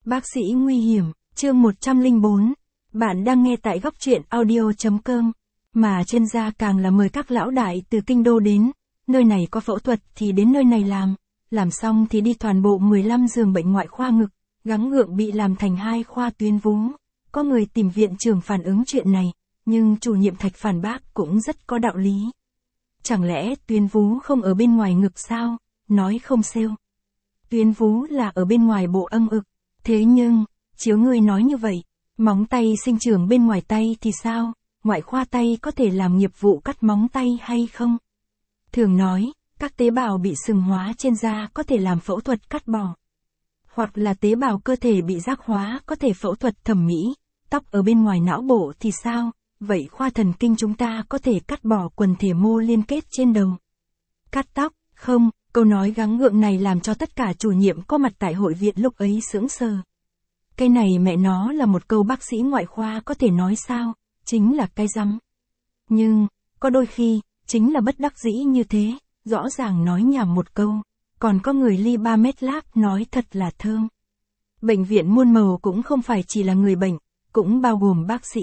Bác sĩ nguy hiểm, chương 104. Bạn đang nghe tại góc truyện audio.com. Mà trên da càng là mời các lão đại từ kinh đô đến. Nơi này có phẫu thuật thì đến nơi này làm xong thì đi toàn bộ 15 giường bệnh ngoại khoa ngực, gắng gượng bị làm thành 2 khoa tuyến vú. Có người tìm viện trưởng phản ứng chuyện này, nhưng chủ nhiệm Thạch phản bác cũng rất có đạo lý. Chẳng lẽ tuyến vú không ở bên ngoài ngực sao? Nói không xêu. Tuyến vú là ở bên ngoài bộ âm ực. Thế nhưng, chiếu ngươi nói như vậy, móng tay sinh trưởng bên ngoài tay thì sao? Ngoại khoa tay có thể làm nghiệp vụ cắt móng tay hay không? Thường nói, các tế bào bị sừng hóa trên da có thể làm phẫu thuật cắt bỏ. Hoặc là tế bào cơ thể bị rác hóa có thể phẫu thuật thẩm mỹ. Tóc ở bên ngoài não bộ thì sao? Vậy khoa thần kinh chúng ta có thể cắt bỏ quần thể mô liên kết trên đầu. Cắt tóc, không, câu nói gắng gượng này làm cho tất cả chủ nhiệm có mặt tại hội viện lúc ấy sững sờ. Cái này mẹ nó là một câu bác sĩ ngoại khoa có thể nói sao, chính là cái rắm. Nhưng, có đôi khi, chính là bất đắc dĩ như thế, rõ ràng nói nhảm một câu, còn có người ly 3 mét lác nói thật là thơm. Bệnh viện muôn màu cũng không phải chỉ là người bệnh, cũng bao gồm bác sĩ.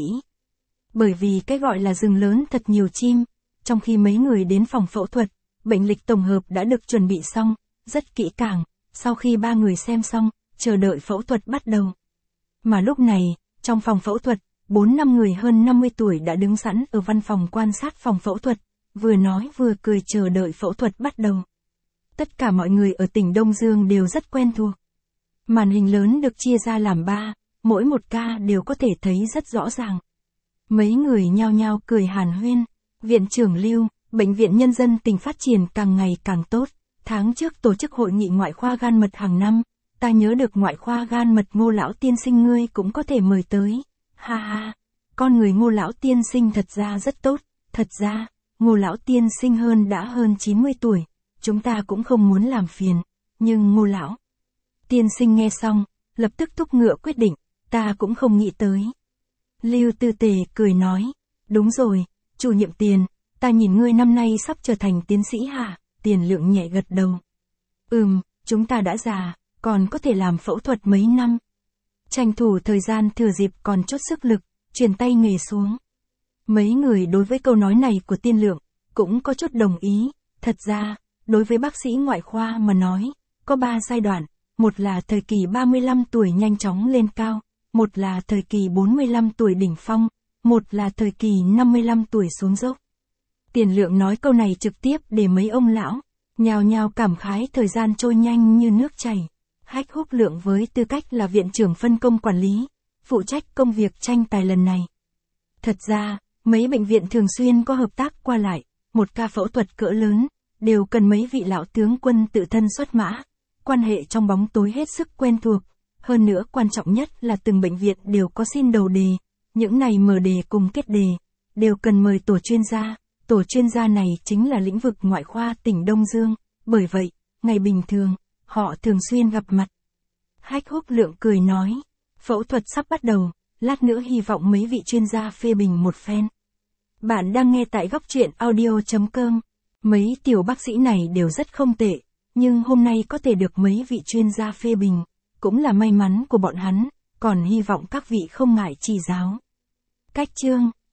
Bởi vì cái gọi là rừng lớn thật nhiều chim, trong khi mấy người đến phòng phẫu thuật, bệnh lịch tổng hợp đã được chuẩn bị xong, rất kỹ càng, sau khi 3 người xem xong, chờ đợi phẫu thuật bắt đầu. Mà lúc này, trong phòng phẫu thuật, 4-5 người hơn 50 tuổi đã đứng sẵn ở văn phòng quan sát phòng phẫu thuật, vừa nói vừa cười chờ đợi phẫu thuật bắt đầu. Tất cả mọi người ở tỉnh Đông Dương đều rất quen thuộc. Màn hình lớn được chia ra làm 3, mỗi một ca đều có thể thấy rất rõ ràng. Mấy người nhao nhao cười hàn huyên. Viện trưởng Lưu, Bệnh viện Nhân dân tỉnh phát triển càng ngày càng tốt. Tháng trước tổ chức hội nghị ngoại khoa gan mật hàng năm. Ta nhớ được ngoại khoa gan mật Ngô lão tiên sinh ngươi cũng có thể mời tới. Ha ha, con người Ngô lão tiên sinh thật ra rất tốt. Thật ra, Ngô lão tiên sinh đã hơn 90 tuổi. Chúng ta cũng không muốn làm phiền. Nhưng Ngô lão tiên sinh nghe xong, lập tức thúc ngựa quyết định. Ta cũng không nghĩ tới. Lưu Tư Tề cười nói. Đúng rồi, chủ nhiệm Tiền, ta nhìn ngươi năm nay sắp trở thành tiến sĩ hả? Tiền Lượng nhẹ gật đầu. Chúng ta đã già, còn có thể làm phẫu thuật mấy năm. Tranh thủ thời gian thừa dịp còn chút sức lực, truyền tay nghề xuống. Mấy người đối với câu nói này của Tiên Lượng, cũng có chút đồng ý. Thật ra, đối với bác sĩ ngoại khoa mà nói, có 3 giai đoạn. Một là thời kỳ 35 tuổi nhanh chóng lên cao, một là thời kỳ 45 tuổi đỉnh phong, một là thời kỳ 55 tuổi xuống dốc. Tiền Lượng nói câu này trực tiếp để mấy ông lão nhao nhao cảm khái thời gian trôi nhanh như nước chảy. Hách Húc Lượng với tư cách là viện trưởng phân công quản lý, phụ trách công việc tranh tài lần này. Thật ra, mấy bệnh viện thường xuyên có hợp tác qua lại, một ca phẫu thuật cỡ lớn, đều cần mấy vị lão tướng quân tự thân xuất mã, quan hệ trong bóng tối hết sức quen thuộc. Hơn nữa quan trọng nhất là từng bệnh viện đều có xin đầu đề, những này mở đề cùng kết đề, đều cần mời tổ chuyên gia này chính là lĩnh vực ngoại khoa tỉnh Đông Dương, bởi vậy, ngày bình thường, họ thường xuyên gặp mặt. Hách Húc Lượng cười nói, phẫu thuật sắp bắt đầu, lát nữa hy vọng mấy vị chuyên gia phê bình một phen. Bạn đang nghe tại góc truyện audio.com, mấy tiểu bác sĩ này đều rất không tệ, nhưng hôm nay có thể được mấy vị chuyên gia phê bình, cũng là may mắn của bọn hắn, còn hy vọng các vị không ngại chỉ giáo. Cách chương